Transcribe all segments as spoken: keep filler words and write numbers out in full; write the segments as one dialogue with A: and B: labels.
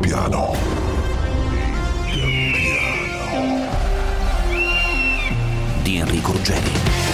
A: piano.
B: Di Enrico Ruggeri.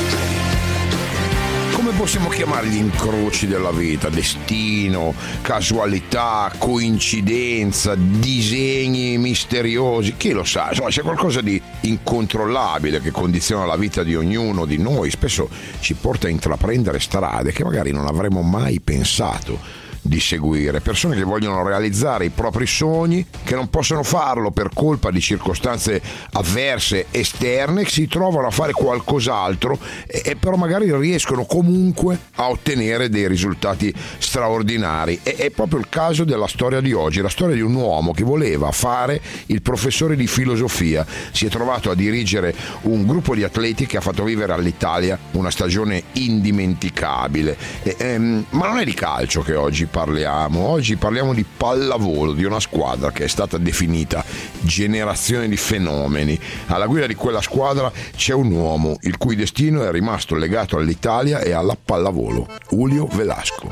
A: Come possiamo chiamare gli incroci della vita? Destino, casualità, coincidenza, disegni misteriosi? Chi lo sa? Insomma, c'è qualcosa di incontrollabile che condiziona la vita di ognuno di noi. Spesso ci porta a intraprendere strade che magari non avremmo mai pensato di seguire, persone che vogliono realizzare i propri sogni, che non possono farlo per colpa di circostanze avverse esterne, che si trovano a fare qualcos'altro e, e però magari riescono comunque a ottenere dei risultati straordinari. E, è proprio il caso della storia di oggi, la storia di un uomo che voleva fare il professore di filosofia, si è trovato a dirigere un gruppo di atleti che ha fatto vivere all'Italia una stagione indimenticabile. E, ehm, ma non è di calcio che oggi parliamo, oggi parliamo di pallavolo, di una squadra che è stata definita generazione di fenomeni. Alla guida di quella squadra c'è un uomo il cui destino è rimasto legato all'Italia e alla pallavolo, Julio Velasco.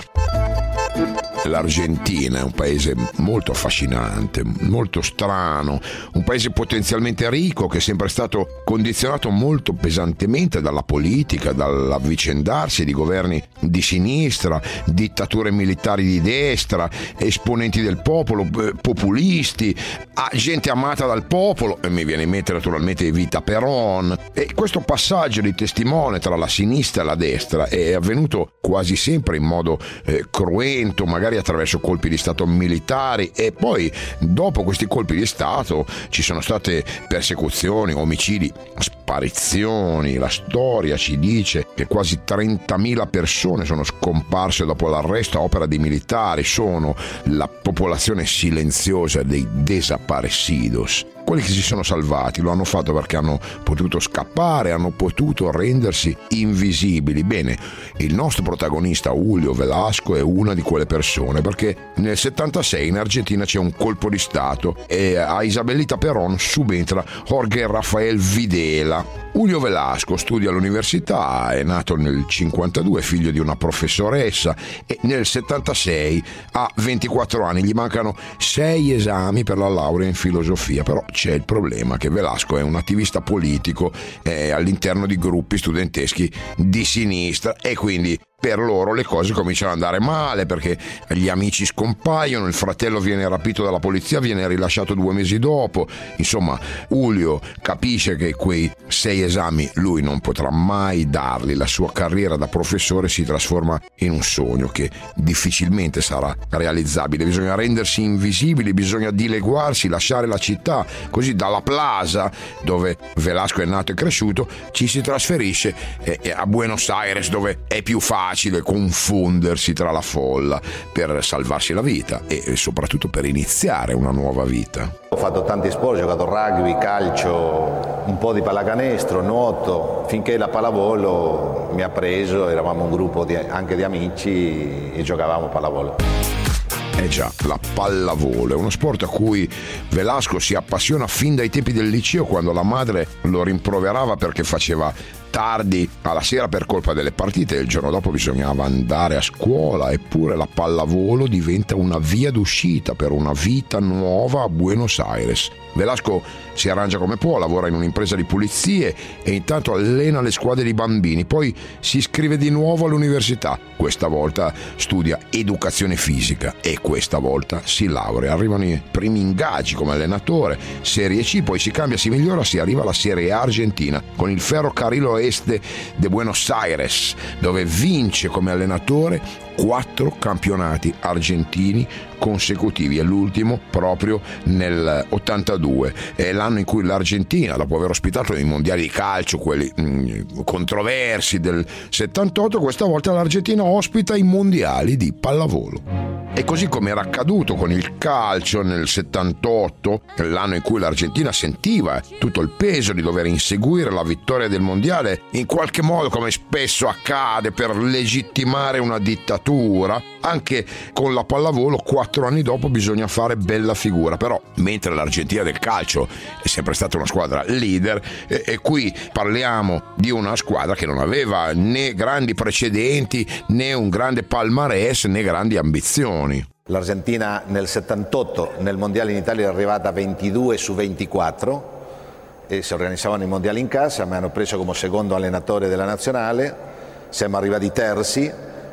A: L'Argentina è un paese molto affascinante, molto strano, un paese potenzialmente ricco che è sempre stato condizionato molto pesantemente dalla politica, dall'avvicendarsi di governi di sinistra, dittature militari di destra, esponenti del popolo, populisti, gente amata dal popolo, e mi viene in mente naturalmente Evita Perón. E questo passaggio di testimone tra la sinistra e la destra è avvenuto quasi sempre in modo eh, cruento, magari attraverso colpi di stato militari, e poi dopo questi colpi di stato ci sono state persecuzioni, omicidi, sparizioni. La storia ci dice che quasi trentamila persone sono scomparse dopo l'arresto a opera dei militari, sono la popolazione silenziosa dei desaparecidos. Quelli che si sono salvati lo hanno fatto perché hanno potuto scappare, hanno potuto rendersi invisibili. Bene, il nostro protagonista Julio Velasco è una di quelle persone, perché nel settantasei in Argentina c'è un colpo di stato e a Isabelita Perón subentra Jorge Rafael Videla. Julio Velasco studia all'università, è nato nel cinquantadue, figlio di una professoressa, e nel settantasei ha ventiquattro anni, gli mancano sei esami per la laurea in filosofia. Però c'è il problema che Velasco è un attivista politico eh, all'interno di gruppi studenteschi di sinistra, e quindi per loro le cose cominciano ad andare male, perché gli amici scompaiono, il fratello viene rapito dalla polizia, viene rilasciato due mesi dopo. Insomma, Julio capisce che quei sei esami lui non potrà mai darli, la sua carriera da professore si trasforma in un sogno che difficilmente sarà realizzabile. Bisogna rendersi invisibili, bisogna dileguarsi, lasciare la città, così dalla Plaza, dove Velasco è nato e cresciuto, ci si trasferisce eh, a Buenos Aires, dove è più facile confondersi tra la folla per salvarsi la vita e soprattutto per iniziare una nuova vita.
C: Ho fatto tanti sport, ho giocato rugby, calcio, un po' di pallacanestro, nuoto, finché la pallavolo mi ha preso. Eravamo un gruppo di, anche di amici e giocavamo pallavolo.
A: Eh già, la pallavolo è uno sport a cui Velasco si appassiona fin dai tempi del liceo, quando la madre lo rimproverava perché faceva tardi alla sera per colpa delle partite, il giorno dopo bisognava andare a scuola. Eppure la pallavolo diventa una via d'uscita per una vita nuova a Buenos Aires. Velasco si arrangia come può, lavora in un'impresa di pulizie e intanto allena le squadre di bambini, poi si iscrive di nuovo all'università. Questa volta studia educazione fisica e questa volta si laurea. Arrivano i primi ingaggi come allenatore, Serie C, poi si cambia, si migliora, si arriva alla Serie A argentina con il Ferrocarril Oeste de Buenos Aires, dove vince come allenatore quattro campionati argentini consecutivi, e l'ultimo proprio nel ottantadue. È l'anno in cui l'Argentina, dopo aver ospitato i mondiali di calcio, quelli mh, controversi del settantotto, questa volta l'Argentina ospita i mondiali di pallavolo. E così come era accaduto con il calcio nel settantotto, l'anno in cui l'Argentina sentiva tutto il peso di dover inseguire la vittoria del mondiale, in qualche modo, come spesso accade, per legittimare una dittatura, anche con la pallavolo quattro anni dopo bisogna fare bella figura. Però mentre l'Argentina del calcio è sempre stata una squadra leader, e, e qui parliamo di una squadra che non aveva né grandi precedenti, né un grande palmarès, né grandi ambizioni.
C: L'Argentina nel settantotto nel mondiale in Italia è arrivata a ventidue su ventiquattro e si organizzavano i mondiali in casa, mi hanno preso come secondo allenatore della nazionale, siamo arrivati terzi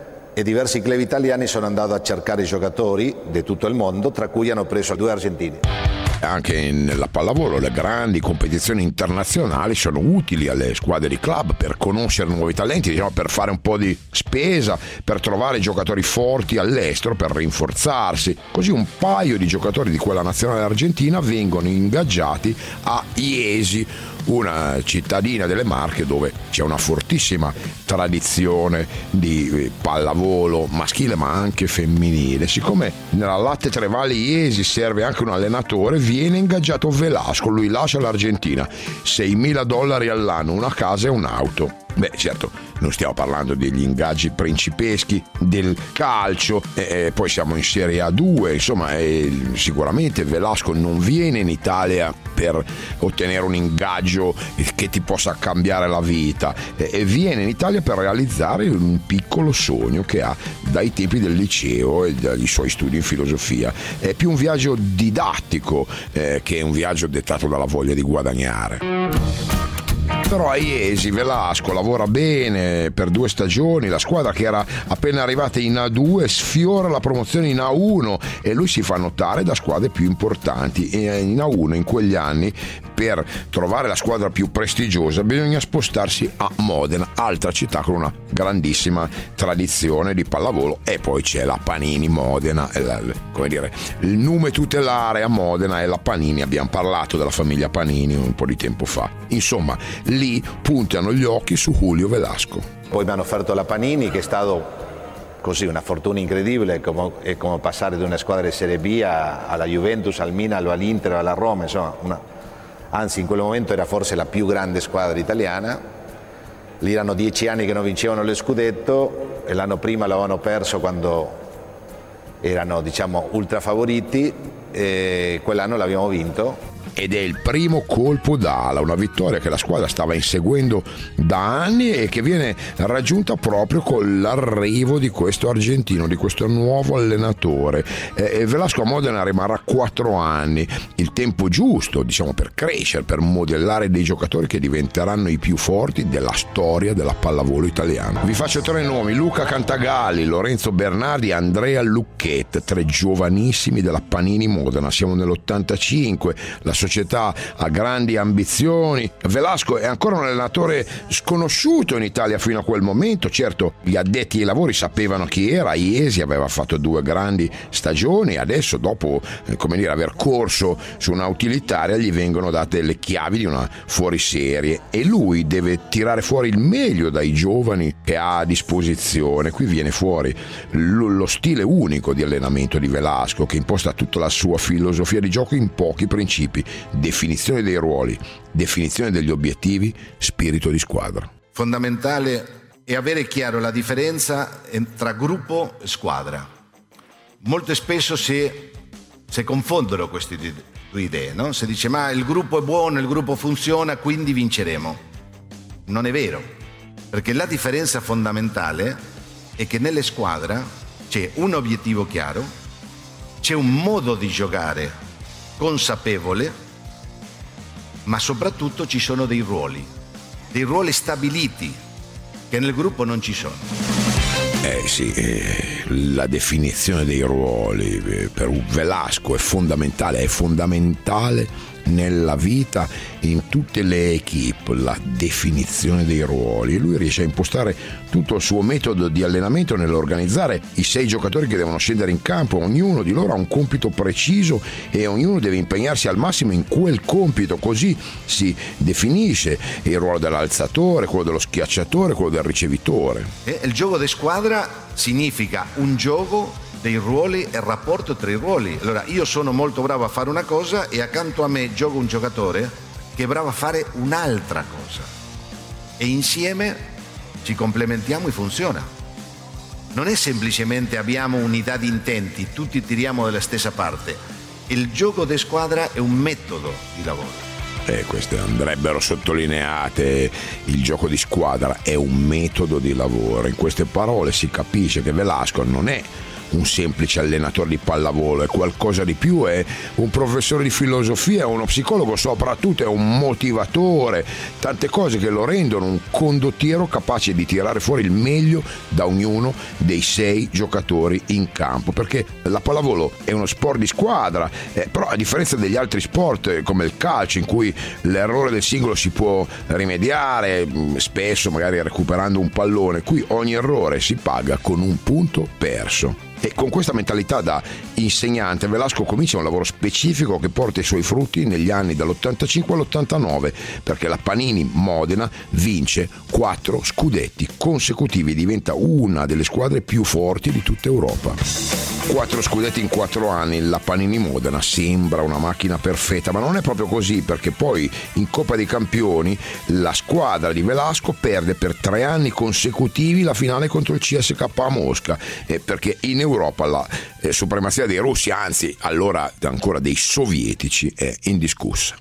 C: e diversi club italiani sono andati a cercare giocatori di tutto il mondo, tra cui hanno preso due argentini.
A: Anche nella pallavolo le grandi competizioni internazionali sono utili alle squadre di club per conoscere nuovi talenti, diciamo, per fare un po' di spesa, per trovare giocatori forti all'estero, per rinforzarsi. Così un paio di giocatori di quella nazionale argentina vengono ingaggiati a Iesi, una cittadina delle Marche dove c'è una fortissima tradizione di pallavolo maschile ma anche femminile. Siccome nella Latte Trevali Iesi serve anche un allenatore, viene ingaggiato Velasco, lui lascia l'Argentina, seimila dollari all'anno, una casa e un'auto. Beh, certo, non stiamo parlando degli ingaggi principeschi del calcio, e poi siamo in Serie A due, insomma, e sicuramente Velasco non viene in Italia per ottenere un ingaggio che ti possa cambiare la vita, e viene in Italia per realizzare un piccolo sogno che ha dai tempi del liceo e dai suoi studi in filosofia. È più un viaggio didattico eh, che un viaggio dettato dalla voglia di guadagnare. Però a Iesi Velasco lavora bene per due stagioni, la squadra che era appena arrivata in A due sfiora la promozione in A uno e lui si fa notare da squadre più importanti. E in A uno in quegli anni, per trovare la squadra più prestigiosa, bisogna spostarsi a Modena, altra città con una grandissima tradizione di pallavolo, e poi c'è la Panini Modena, come dire, il nome tutelare a Modena è la Panini. Abbiamo parlato della famiglia Panini un po' di tempo fa. Insomma, lì puntano gli occhi su Julio Velasco.
C: Poi mi hanno offerto la Panini, che è stato così una fortuna incredibile, come, è come passare da una squadra di Serie B alla Juventus, al Milan, all'Inter, alla Roma, insomma, una, anzi in quel momento era forse la più grande squadra italiana. Lì erano dieci anni che non vincevano lo scudetto e l'anno prima l'avevano perso quando erano, diciamo, ultra favoriti, e quell'anno l'abbiamo vinto.
A: Ed è il primo colpo d'ala, una vittoria che la squadra stava inseguendo da anni e che viene raggiunta proprio con l'arrivo di questo argentino, di questo nuovo allenatore. E Velasco a Modena rimarrà quattro anni, il tempo giusto, diciamo, per crescere, per modellare dei giocatori che diventeranno i più forti della storia della pallavolo italiana. Vi faccio tre nomi: Luca Cantagalli, Lorenzo Bernardi, Andrea Lucchette, tre giovanissimi della Panini Modena. Siamo nell'ottantacinque, la società ha grandi ambizioni. Velasco è ancora un allenatore sconosciuto in Italia fino a quel momento. Certo, gli addetti ai lavori sapevano chi era. Iesi aveva fatto due grandi stagioni, adesso, dopo eh, come dire, aver corso su una utilitaria, gli vengono date le chiavi di una fuoriserie e lui deve tirare fuori il meglio dai giovani che ha a disposizione. Qui viene fuori lo, lo stile unico di allenamento di Velasco, che imposta tutta la sua filosofia di gioco in pochi principi: definizione dei ruoli, definizione degli obiettivi, spirito di squadra.
D: Fondamentale è avere chiaro la differenza tra gruppo e squadra. Molto spesso si, si confondono queste due idee, no? Si dice ma il gruppo è buono, il gruppo funziona, quindi vinceremo. Non è vero, perché la differenza fondamentale è che nelle squadre c'è un obiettivo chiaro, c'è un modo di giocare consapevole, ma soprattutto ci sono dei ruoli, dei ruoli stabiliti che nel gruppo non ci sono.
A: Eh sì, eh, la definizione dei ruoli eh, per Velasco è fondamentale, è fondamentale nella vita, in tutte le equipe, la definizione dei ruoli. Lui riesce a impostare tutto il suo metodo di allenamento nell'organizzare i sei giocatori che devono scendere in campo. Ognuno di loro ha un compito preciso e ognuno deve impegnarsi al massimo in quel compito, così si definisce il ruolo dell'alzatore, quello dello schiacciatore, quello del ricevitore.
D: E il gioco di squadra significa un gioco dei ruoli e il rapporto tra i ruoli. Allora io sono molto bravo a fare una cosa e accanto a me gioco un giocatore che è bravo a fare un'altra cosa e insieme ci complementiamo e funziona. Non è semplicemente abbiamo unità di intenti, tutti tiriamo dalla stessa parte. Il gioco di squadra è un metodo di lavoro.
A: e queste andrebbero sottolineate. Il gioco di squadra è un metodo di lavoro. In queste parole si capisce che Velasco non è un semplice allenatore di pallavolo, è qualcosa di più, è un professore di filosofia, è uno psicologo, soprattutto è un motivatore, tante cose che lo rendono un condottiero capace di tirare fuori il meglio da ognuno dei sei giocatori in campo, perché la pallavolo è uno sport di squadra, eh, però a differenza degli altri sport eh, come il calcio, in cui l'errore del singolo si può rimediare spesso magari recuperando un pallone, qui ogni errore si paga con un punto perso. E con questa mentalità da insegnante Velasco comincia un lavoro specifico che porta i suoi frutti negli anni dall'ottantacinque all'ottantanove, perché la Panini Modena vince quattro scudetti consecutivi e diventa una delle squadre più forti di tutta Europa. Quattro scudetti in quattro anni, la Panini Modena sembra una macchina perfetta, ma non è proprio così, perché poi in Coppa dei Campioni la squadra di Velasco perde per tre anni consecutivi la finale contro il C S K a Mosca, eh, perché in Europa la eh, supremazia dei russi, anzi allora ancora dei sovietici, è indiscussa.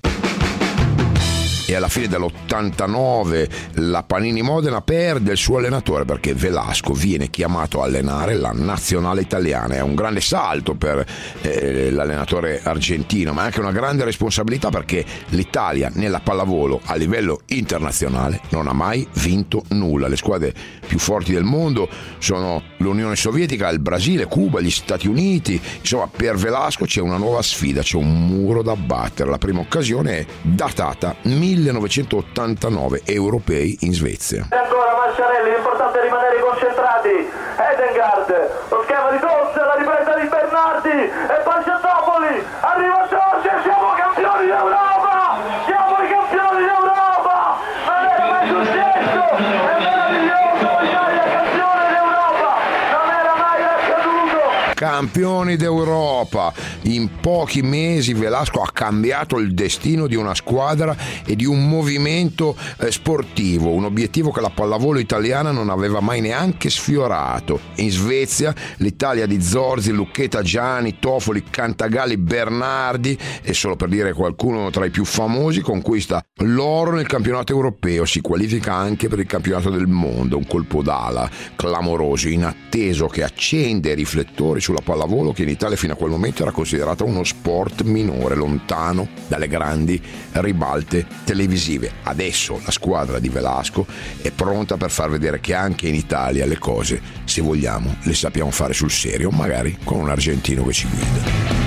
A: E alla fine dell'ottantanove la Panini Modena perde il suo allenatore, perché Velasco viene chiamato a allenare la nazionale italiana. È un grande salto per eh, l'allenatore argentino, ma è anche una grande responsabilità, perché l'Italia nella pallavolo a livello internazionale non ha mai vinto nulla. Le squadre più forti del mondo sono l'Unione Sovietica, il Brasile, Cuba, gli Stati Uniti. Insomma, per Velasco c'è una nuova sfida, c'è un muro da battere. La prima occasione è datata millenovecentottantanove, europei in Svezia.
E: E ancora Masciarelli, l'importante è rimanere concentrati. Edengard, lo schema di Dozze, la ripresa di Bernardi e Panciatopoli, arriva Giorgio, siamo campioni d'Europa, siamo i campioni d'Europa, non era mai successo, è meraviglioso, l'Italia campione d'Europa, non era mai accaduto.
A: Campioni d'Europa, in pochi mesi Velasco ha cambiato il destino di una squadra e di un movimento eh, sportivo, un obiettivo che la pallavolo italiana non aveva mai neanche sfiorato. In Svezia l'Italia di Zorzi, Lucchetta, Gianni, Toffoli, Cantagalli, Bernardi, e solo per dire qualcuno tra i più famosi, conquista l'oro nel campionato europeo, si qualifica anche per il campionato del mondo, un colpo d'ala clamoroso, inatteso, che accende i riflettori sulla pallavolo, che in Italia fino a quel momento era considerata uno sport minore, lontano dalle grandi ribalte televisive. Adesso la squadra di Velasco è pronta per far vedere che anche in Italia le cose, se vogliamo, le sappiamo fare sul serio, magari con un argentino che ci guida.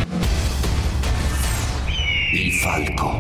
B: Il falco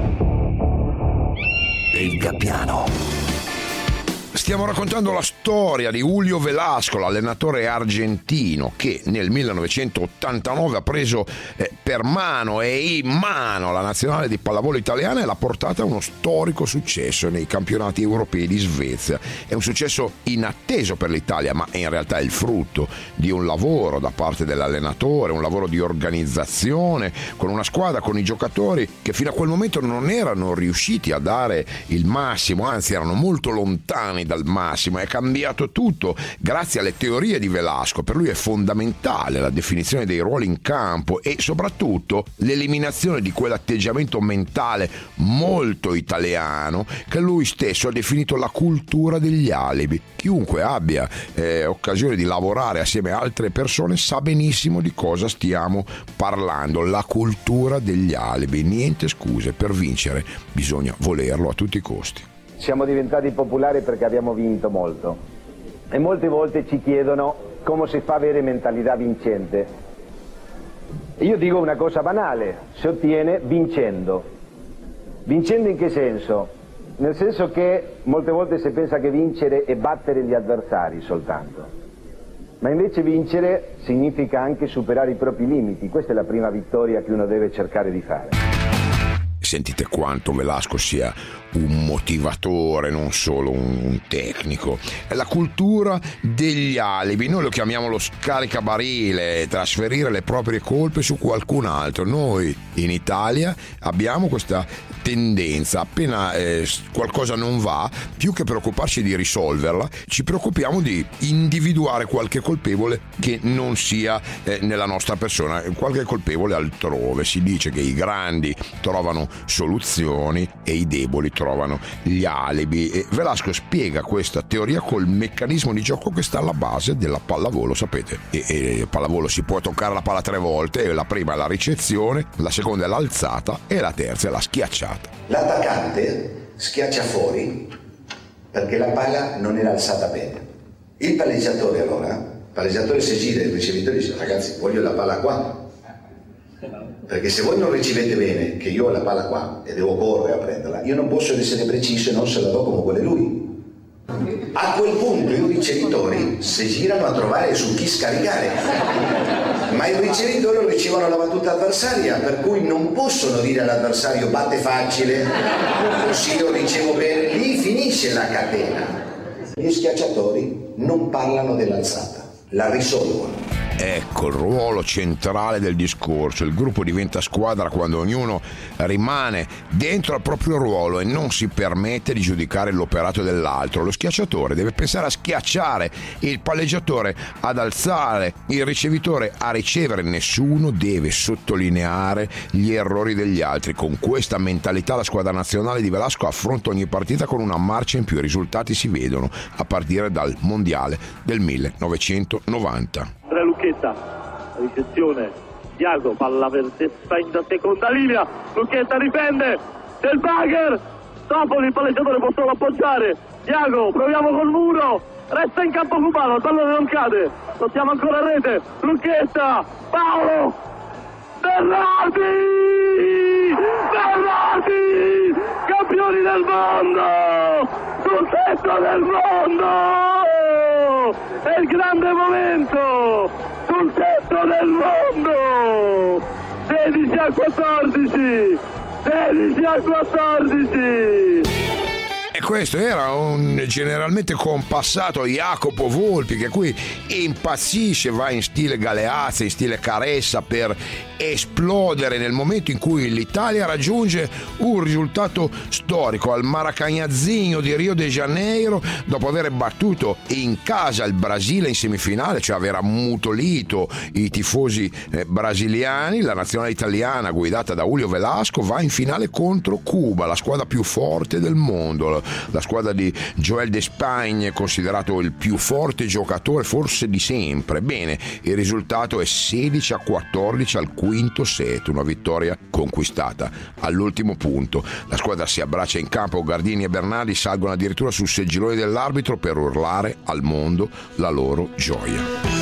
B: e il gabbiano.
A: Stiamo raccontando la storia di Julio Velasco, l'allenatore argentino che nel millenovecentottantanove ha preso eh, per mano e in mano la nazionale di pallavolo italiana e l'ha portata a uno storico successo nei campionati europei di Svezia. È un successo inatteso per l'Italia, ma in realtà è il frutto di un lavoro da parte dell'allenatore, un lavoro di organizzazione con una squadra, con i giocatori che fino a quel momento non erano riusciti a dare il massimo, anzi erano molto lontani dal massimo. È cambiato tutto grazie alle teorie di Velasco. Per lui è fondamentale la definizione dei ruoli in campo e soprattutto l'eliminazione di quell'atteggiamento mentale molto italiano che lui stesso ha definito la cultura degli alibi. Chiunque abbia eh, occasione di lavorare assieme a altre persone sa benissimo di cosa stiamo parlando. La cultura degli alibi, niente scuse, per vincere bisogna volerlo a tutti i costi.
F: Siamo diventati popolari perché abbiamo vinto molto e molte volte ci chiedono come si fa ad avere mentalità vincente. Io dico una cosa banale, si ottiene vincendo. Vincendo in che senso? Nel senso che molte volte si pensa che vincere è battere gli avversari soltanto, ma invece vincere significa anche superare i propri limiti. Questa è la prima vittoria che uno deve cercare di fare.
A: Sentite quanto Velasco sia un motivatore, non solo un, un tecnico. È la cultura degli alibi, noi lo chiamiamo lo scaricabarile, trasferire le proprie colpe su qualcun altro. Noi in Italia abbiamo questa tendenza, appena eh, qualcosa non va, più che preoccuparci di risolverla, ci preoccupiamo di individuare qualche colpevole che non sia eh, nella nostra persona, qualche colpevole altrove. Si dice che i grandi trovano soluzioni e i deboli trovano gli alibi. E Velasco spiega questa teoria col meccanismo di gioco che sta alla base della pallavolo, sapete. E, e pallavolo si può toccare la palla tre volte, e la prima è la ricezione, la seconda è l'alzata e la terza è la schiacciata.
G: L'attaccante schiaccia fuori perché la palla non era alzata bene. Il palleggiatore allora, il palleggiatore si gira, il ricevitore dice: ragazzi, voglio la palla qua. Perché se voi non ricevete bene che io ho la palla qua e devo correre a prenderla, io non posso essere preciso e non se la do come vuole lui. A quel punto i ricevitori si girano a trovare su chi scaricare, ma i ricevitori ricevono la battuta avversaria, per cui non possono dire all'avversario batte facile, così io ricevo bene. Lì finisce la catena. Gli schiacciatori non parlano dell'alzata, la risolvono.
A: Ecco il ruolo centrale del discorso. Il gruppo diventa squadra quando ognuno rimane dentro al proprio ruolo e non si permette di giudicare l'operato dell'altro. Lo schiacciatore deve pensare a schiacciare, il palleggiatore ad alzare, il ricevitore a ricevere. Nessuno deve sottolineare gli errori degli altri. Con questa mentalità la squadra nazionale di Velasco affronta ogni partita con una marcia in più. I risultati si vedono a partire dal mondiale del millenovecentonovanta.
E: Andrea Lucchetta, ricezione, Iago, palla per testa in seconda linea, Lucchetta difende, del Bagher, Topoli, il palleggiatore può solo appoggiare, Iago, proviamo col muro, resta in campo cubano, il pallone non cade, lo siamo ancora a rete, Lucchetta, Paolo, Bernardi, Bernardi, campioni del mondo, sul tetto del mondo! È il grande momento sul tetto del mondo, sedici a quattordici, sedici a quattordici.
A: E questo era un generalmente compassato Jacopo Volpi, che qui impazzisce, va in stile Galeazzi, in stile Caressa, per esplodere nel momento in cui l'Italia raggiunge un risultato storico al Maracanãzinho di Rio de Janeiro, dopo aver battuto in casa il Brasile in semifinale, cioè aver ammutolito i tifosi eh, brasiliani. La nazionale italiana guidata da Julio Velasco va in finale contro Cuba, la squadra più forte del mondo, la squadra di Joel Despagne, considerato il più forte giocatore forse di sempre. Bene, il risultato è sedici a quattordici al quinto set, una vittoria conquistata all'ultimo punto. La squadra si abbraccia in campo, Gardini e Bernardi salgono addirittura sul seggiolone dell'arbitro per urlare al mondo la loro gioia.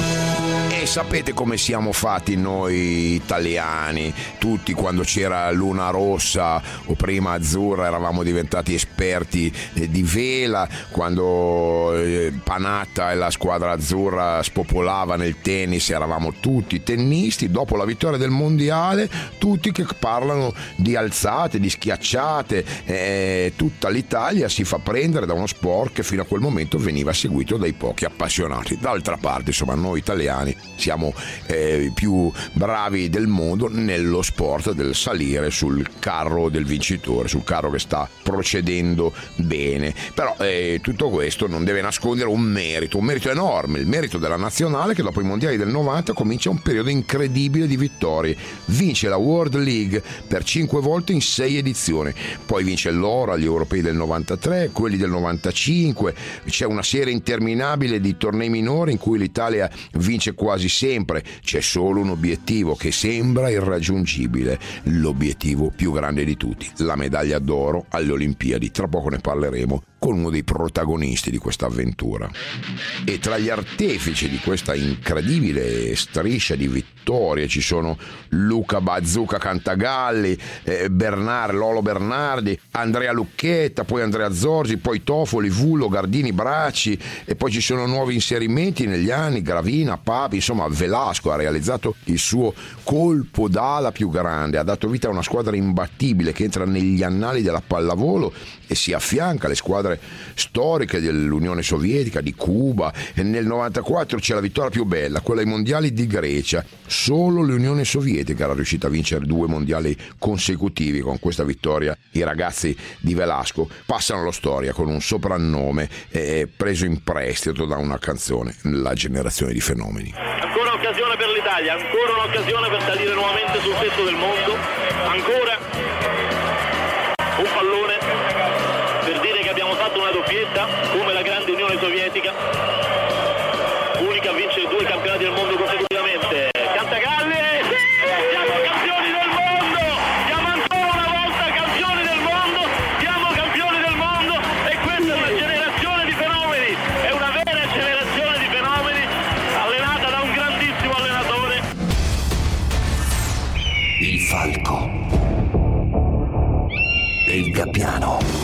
A: E sapete come siamo fatti noi italiani, tutti quando c'era Luna Rossa o prima Azzurra eravamo diventati esperti eh, di vela, quando eh, Panatta e la squadra azzurra spopolava nel tennis eravamo tutti tennisti. Dopo la vittoria del mondiale tutti che parlano di alzate, di schiacciate, eh, tutta l'Italia si fa prendere da uno sport che fino a quel momento veniva seguito dai pochi appassionati. D'altra parte, insomma, noi italiani siamo eh, più bravi del mondo nello sport del salire sul carro del vincitore, sul carro che sta procedendo bene. Però eh, tutto questo non deve nascondere un merito, un merito enorme, il merito della nazionale, che dopo i mondiali del novanta comincia un periodo incredibile di vittorie. Vince la World League per cinque volte in sei edizioni, poi vince l'oro agli europei del novantatré, quelli del novantacinque, c'è una serie interminabile di tornei minori in cui l'Italia vince quasi sempre. C'è solo un obiettivo che sembra irraggiungibile, l'obiettivo più grande di tutti, la medaglia d'oro alle Olimpiadi. Tra poco ne parleremo con uno dei protagonisti di questa avventura. E tra gli artefici di questa incredibile striscia di vittorie ci sono Luca Bazzuca Cantagalli, eh, Bernard, Lolo Bernardi, Andrea Lucchetta, poi Andrea Zorzi, poi Tofoli, Vullo, Gardini, Bracci, e poi ci sono nuovi inserimenti negli anni, Gravina, Papi. Insomma, Velasco ha realizzato il suo colpo d'ala più grande, ha dato vita a una squadra imbattibile che entra negli annali della pallavolo e si affianca alle squadre storiche dell'Unione Sovietica, di Cuba. E nel novantaquattro c'è la vittoria più bella, quella ai mondiali di Grecia. Solo l'Unione Sovietica era riuscita a vincere due mondiali consecutivi. Con questa vittoria i ragazzi di Velasco passano alla storia con un soprannome eh, preso in prestito da una canzone, La generazione di fenomeni.
E: Ancora un'occasione per l'Italia, ancora un'occasione per salire nuovamente sul tetto del mondo, ancora atletica, unica a vincere due campionati del mondo consecutivamente. Cantagalli, sì, siamo campioni del mondo, siamo ancora una volta campioni del mondo, siamo campioni del mondo e questa è una generazione di fenomeni, è una vera generazione di fenomeni allenata da un grandissimo allenatore.
B: Il falco e il gabbiano.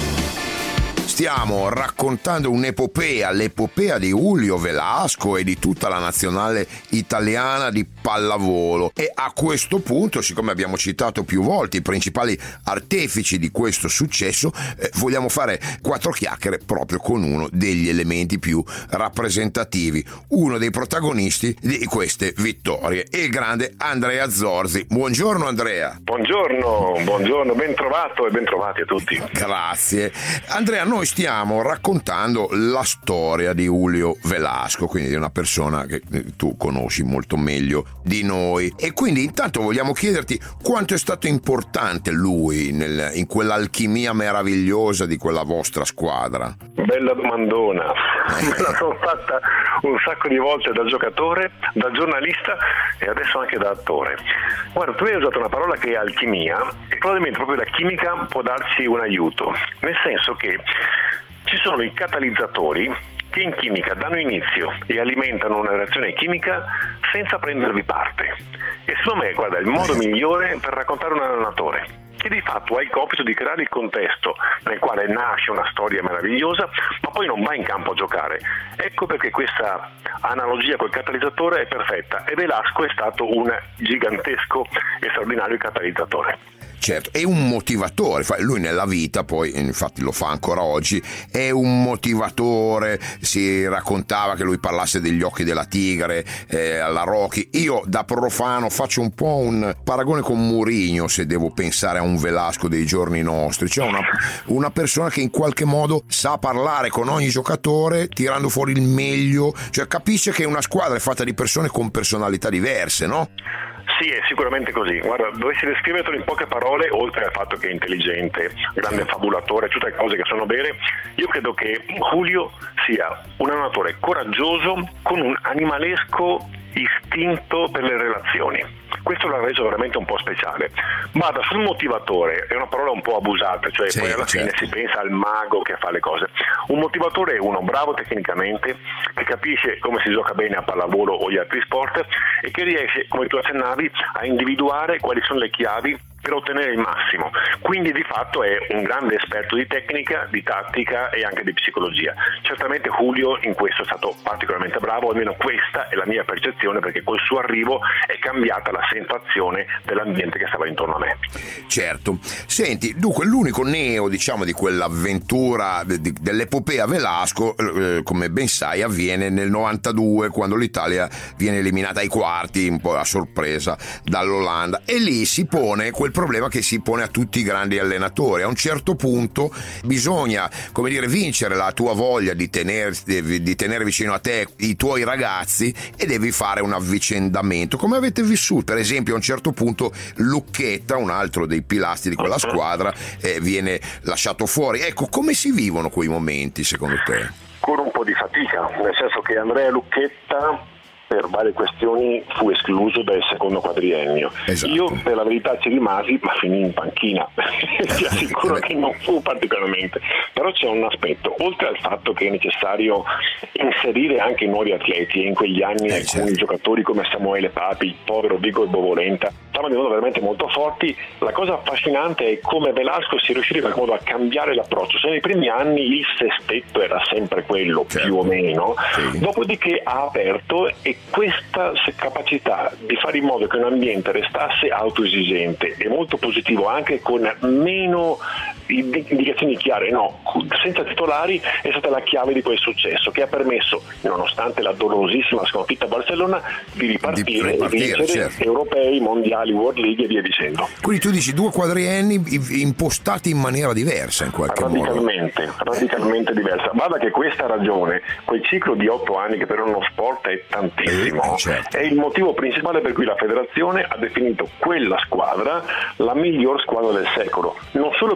A: Stiamo raccontando un'epopea, l'epopea di Julio Velasco e di tutta la nazionale italiana di pallavolo. E a questo punto, siccome abbiamo citato più volte i principali artefici di questo successo, eh, vogliamo fare quattro chiacchiere proprio con uno degli elementi più rappresentativi, uno dei protagonisti di queste vittorie, il grande Andrea Zorzi. Buongiorno Andrea.
H: Buongiorno, buongiorno, ben trovato e ben trovati a tutti.
A: Grazie. Andrea, noi stiamo raccontando la storia di Julio Velasco, quindi di una persona che tu conosci molto meglio di noi, e quindi intanto vogliamo chiederti quanto è stato importante lui nel, in quell'alchimia meravigliosa di quella vostra squadra.
H: Bella domandona, me la sono fatta un sacco di volte da giocatore, da giornalista e adesso anche da attore. Guarda, tu hai usato una parola che è alchimia e probabilmente proprio la chimica può darci un aiuto, nel senso che ci sono i catalizzatori che in chimica danno inizio e alimentano una reazione chimica senza prendervi parte. E secondo me, guarda, è il modo migliore per raccontare un allenatore, che di fatto ha il compito di creare il contesto nel quale nasce una storia meravigliosa, ma poi non va in campo a giocare. Ecco perché questa analogia col catalizzatore è perfetta e Velasco è stato un gigantesco e straordinario catalizzatore.
A: Certo, è un motivatore, lui nella vita, poi infatti lo fa ancora oggi, è un motivatore. Si raccontava che lui parlasse degli occhi della tigre eh, alla Rocky. Io da profano faccio un po' un paragone con Mourinho, se devo pensare a un Velasco dei giorni nostri, cioè una, una persona che in qualche modo sa parlare con ogni giocatore tirando fuori il meglio, cioè capisce che una squadra è fatta di persone con personalità diverse, no?
H: Sì, è sicuramente così. Guarda, dovessi descriverlo in poche parole, oltre al fatto che è intelligente, grande fabulatore, tutte cose che sono vere, io credo che Julio sia un allenatore coraggioso con un animalesco istinto per le relazioni. Questo l'ha reso veramente un po' speciale. Ma sul motivatore è una parola un po' abusata, cioè sì, poi alla certo. fine si pensa al mago che fa le cose. Un motivatore è uno bravo tecnicamente, che capisce come si gioca bene a pallavolo o gli altri sport e che riesce, come tu accennavi, a individuare quali sono le chiavi per ottenere il massimo. Quindi di fatto è un grande esperto di tecnica, di tattica e anche di psicologia. Certamente Julio in questo è stato particolarmente bravo, almeno questa è la mia percezione, perché col suo arrivo è cambiata la sensazione dell'ambiente che stava intorno a me.
A: Certo. Senti, dunque l'unico neo, diciamo, di quell'avventura di, dell'epopea Velasco, eh, come ben sai, avviene nel novantadue, quando l'Italia viene eliminata ai quarti, un po' a sorpresa, dall'Olanda, e lì si pone quel problema che si pone a tutti i grandi allenatori. A un certo punto bisogna, come dire, vincere la tua voglia di tenere, di tenere vicino a te i tuoi ragazzi e devi fare un avvicendamento. Come avete vissuto? Per esempio, a un certo punto Lucchetta, un altro dei pilastri di quella squadra, eh, viene lasciato fuori. Ecco, come si vivono quei momenti secondo te?
H: Con un po' di fatica, nel senso che Andrea Lucchetta per varie questioni fu escluso dal secondo quadriennio. Esatto. Io per la verità ci rimasi, ma finì in panchina. Ti assicuro che non fu particolarmente. Però c'è un aspetto, oltre al fatto che è necessario inserire anche nuovi atleti, e in quegli anni eh, alcuni certo. giocatori come Samuele Papi, il povero Vigor Bovolenta, stavano diventando veramente molto forti. La cosa affascinante è come Velasco si riuscì in qualche modo a cambiare l'approccio. Se nei primi anni il sestetto era sempre quello, certo. più o meno, sì. dopodiché ha aperto, e questa capacità di fare in modo che un ambiente restasse autoesigente e molto positivo, anche con meno indicazioni chiare, no, senza titolari, è stata la chiave di quel successo, che ha permesso, nonostante la dolorosissima sconfitta a Barcellona, di ripartire, di, di vincere certo. europei, mondiali, World League e via dicendo.
A: Quindi tu dici due quadrienni impostati in maniera diversa in qualche
H: radicalmente,
A: modo.
H: Radicalmente diversa. Guarda che questa ragione, quel ciclo di otto anni che per uno sport è tantissimo, eh, certo. è il motivo principale per cui la federazione ha definito quella squadra la miglior squadra del secolo, non solo perché ha vinto,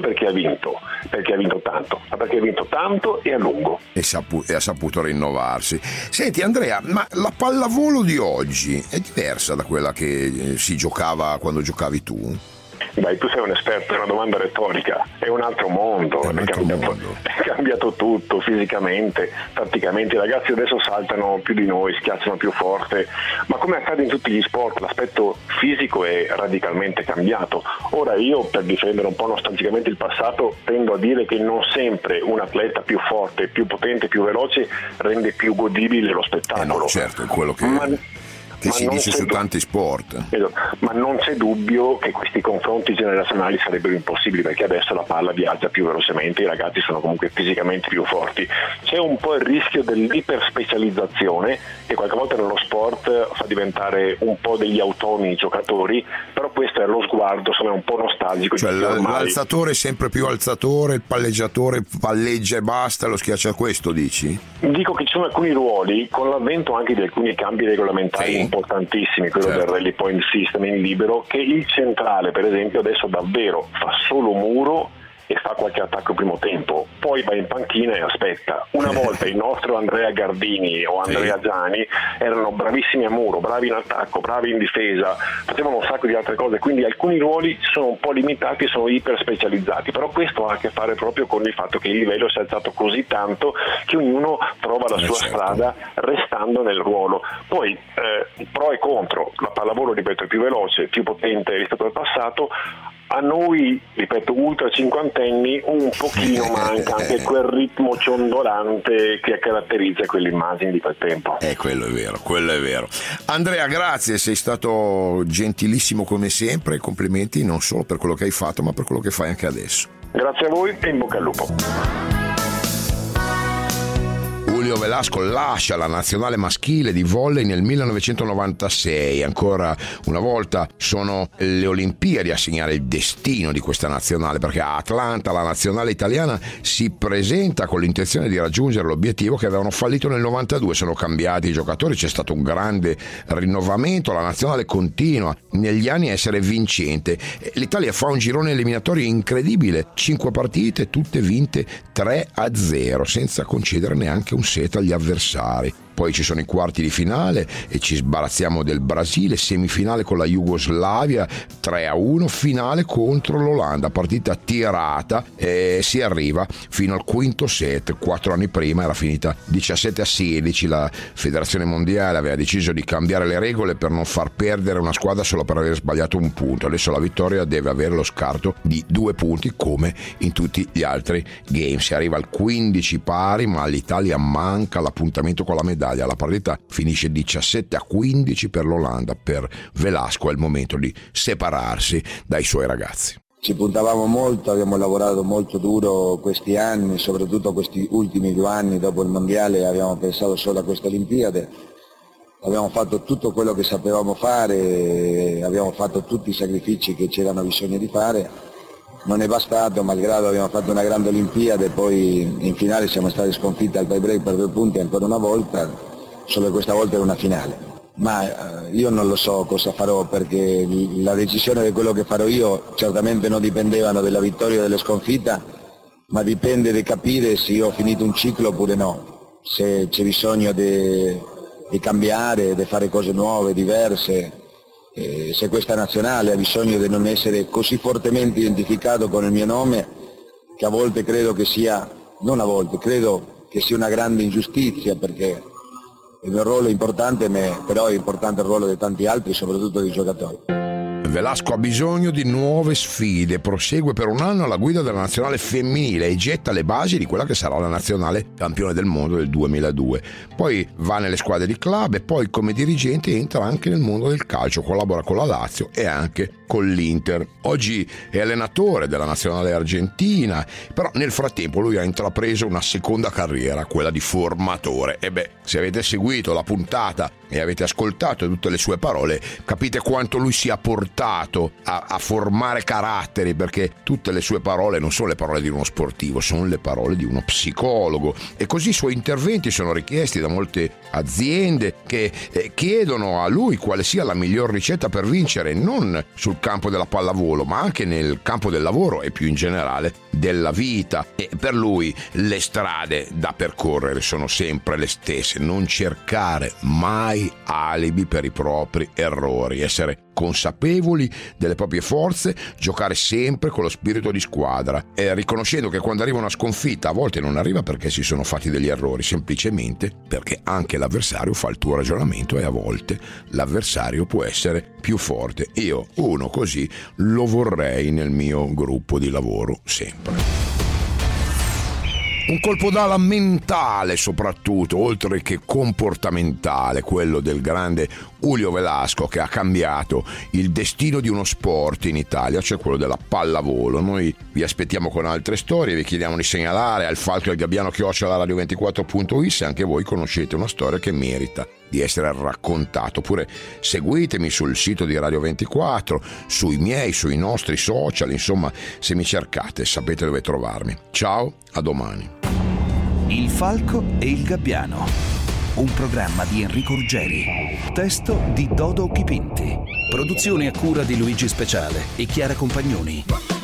H: vinto perché ha vinto tanto, ma perché ha vinto tanto e a lungo.
A: E, sapu- e ha saputo rinnovarsi. Senti Andrea, ma la pallavolo di oggi è diversa da quella che si giocava quando giocavi tu?
H: Dai, tu sei un esperto, è una domanda retorica, è un altro mondo,
A: è, un altro
H: è, cambiato,
A: mondo.
H: è cambiato tutto fisicamente, tatticamente, i ragazzi adesso saltano più di noi, schiacciano più forte, ma come accade in tutti gli sport l'aspetto fisico è radicalmente cambiato. Ora io, per difendere un po' nostalgicamente il passato, tendo a dire che non sempre un atleta più forte, più potente, più veloce rende più godibile lo spettacolo.
A: Eh no, certo, è quello che...
H: Ma...
A: che si dice su
H: du-
A: tanti sport.
H: Ma non c'è dubbio che questi confronti generazionali sarebbero impossibili, perché adesso la palla viaggia più velocemente, i ragazzi sono comunque fisicamente più forti. C'è un po' il rischio dell'iperspecializzazione che qualche volta nello sport fa diventare un po' degli automi i giocatori, però questo è lo sguardo, insomma, un po' nostalgico.
A: Cioè l'alzatore è sempre più alzatore, il palleggiatore palleggia e basta, lo schiaccia, questo dici?
H: Dico che ci sono alcuni ruoli, con l'avvento anche di alcuni cambi regolamentari sì. importantissimi, quello certo. del rally point system in libero, che il centrale per esempio adesso davvero fa solo muro e fa qualche attacco primo tempo, poi va in panchina e aspetta. Una volta il nostro Andrea Gardini o Andrea sì. Giani erano bravissimi a muro, bravi in attacco, bravi in difesa, facevano un sacco di altre cose, quindi alcuni ruoli sono un po' limitati, sono iper specializzati, però questo ha a che fare proprio con il fatto che il livello si è alzato così tanto che ognuno trova la sua certo. strada restando nel ruolo. Poi eh, pro e contro, la pallavolo ripeto è più veloce, più potente rispetto al passato. A noi, ripeto, ultra cinquantenni un pochino manca anche quel ritmo ciondolante che caratterizza quell'immagine di quel tempo.
A: Eh, quello è vero, quello è vero. Andrea, grazie, sei stato gentilissimo come sempre, complimenti non solo per quello che hai fatto ma per quello che fai anche adesso.
H: Grazie a voi e in bocca al lupo.
A: Julio Velasco lascia la nazionale maschile di volley nel millenovecentonovantasei. Ancora una volta sono le Olimpiadi a segnare il destino di questa nazionale, perché a Atlanta la nazionale italiana si presenta con l'intenzione di raggiungere l'obiettivo che avevano fallito nel novantadue. Sono cambiati i giocatori, c'è stato un grande rinnovamento, la nazionale continua negli anni a essere vincente. L'Italia fa un girone eliminatorio incredibile, cinque partite tutte vinte tre a zero senza concedere neanche un set agli avversari. Poi ci sono i quarti di finale e ci sbarazziamo del Brasile, semifinale con la Jugoslavia tre a uno, finale contro l'Olanda, partita tirata e si arriva fino al quinto set. Quattro anni prima era finita diciassette a sedici, la Federazione Mondiale aveva deciso di cambiare le regole per non far perdere una squadra solo per aver sbagliato un punto. Adesso la vittoria deve avere lo scarto di due punti come in tutti gli altri game. Si arriva al quindici pari, ma all'Italia manca l'appuntamento con la medaglia. La partita finisce diciassette a quindici per l'Olanda. Per Velasco è il momento di separarsi dai suoi ragazzi.
I: Ci puntavamo molto, abbiamo lavorato molto duro questi anni, soprattutto questi ultimi due anni dopo il mondiale abbiamo pensato solo a queste Olimpiadi. Abbiamo fatto tutto quello che sapevamo fare, abbiamo fatto tutti i sacrifici che c'erano bisogno di fare. Non è bastato, malgrado abbiamo fatto una grande Olimpiade, poi in finale siamo stati sconfitti al tie break per due punti ancora una volta, solo che questa volta era una finale. Ma io non lo so cosa farò, perché la decisione di quello che farò io certamente non dipendevano dalla vittoria o della sconfitta, ma dipende di capire se io ho finito un ciclo oppure no, se c'è bisogno di, di cambiare, di fare cose nuove, diverse. Eh, se questa nazionale ha bisogno di non essere così fortemente identificato con il mio nome, che a volte credo che sia, non a volte, credo che sia una grande ingiustizia, perché il mio ruolo è importante, però è importante il ruolo di tanti altri, soprattutto dei giocatori.
A: Velasco ha bisogno di nuove sfide, prosegue per un anno alla guida della nazionale femminile e getta le basi di quella che sarà la nazionale campione del mondo del duemiladue. Poi va nelle squadre di club e poi come dirigente entra anche nel mondo del calcio, collabora con la Lazio e anche con l'Inter. Oggi è allenatore della nazionale argentina, però nel frattempo lui ha intrapreso una seconda carriera, quella di formatore. E beh, se avete seguito la puntata e avete ascoltato tutte le sue parole, capite quanto lui sia portato a, a formare caratteri, perché tutte le sue parole non sono le parole di uno sportivo, sono le parole di uno psicologo, e così i suoi interventi sono richiesti da molte aziende che eh, chiedono a lui quale sia la miglior ricetta per vincere, non sul campo della pallavolo ma anche nel campo del lavoro e più in generale della vita. E per lui le strade da percorrere sono sempre le stesse: non cercare mai alibi per i propri errori, essere consapevoli delle proprie forze, giocare sempre con lo spirito di squadra, e riconoscendo che quando arriva una sconfitta a volte non arriva perché si sono fatti degli errori, semplicemente perché anche l'avversario fa il tuo ragionamento e a volte l'avversario può essere più forte. Io uno così lo vorrei nel mio gruppo di lavoro sempre. Un colpo d'ala mentale soprattutto, oltre che comportamentale, quello del grande Julio Velasco, che ha cambiato il destino di uno sport in Italia, cioè quello della pallavolo. Noi vi aspettiamo con altre storie, vi chiediamo di segnalare al Falco e al Gabbiano chiocciola radio ventiquattro punto it se anche voi conoscete una storia che merita di essere raccontato. Oppure seguitemi sul sito di Radio ventiquattro, sui miei, sui nostri social, insomma, se mi cercate sapete dove trovarmi. Ciao, a domani.
B: Il Falco e il Gabbiano, un programma di Enrico Ruggeri, testo di Dodo Chipinti, produzione a cura di Luigi Speciale e Chiara Compagnoni.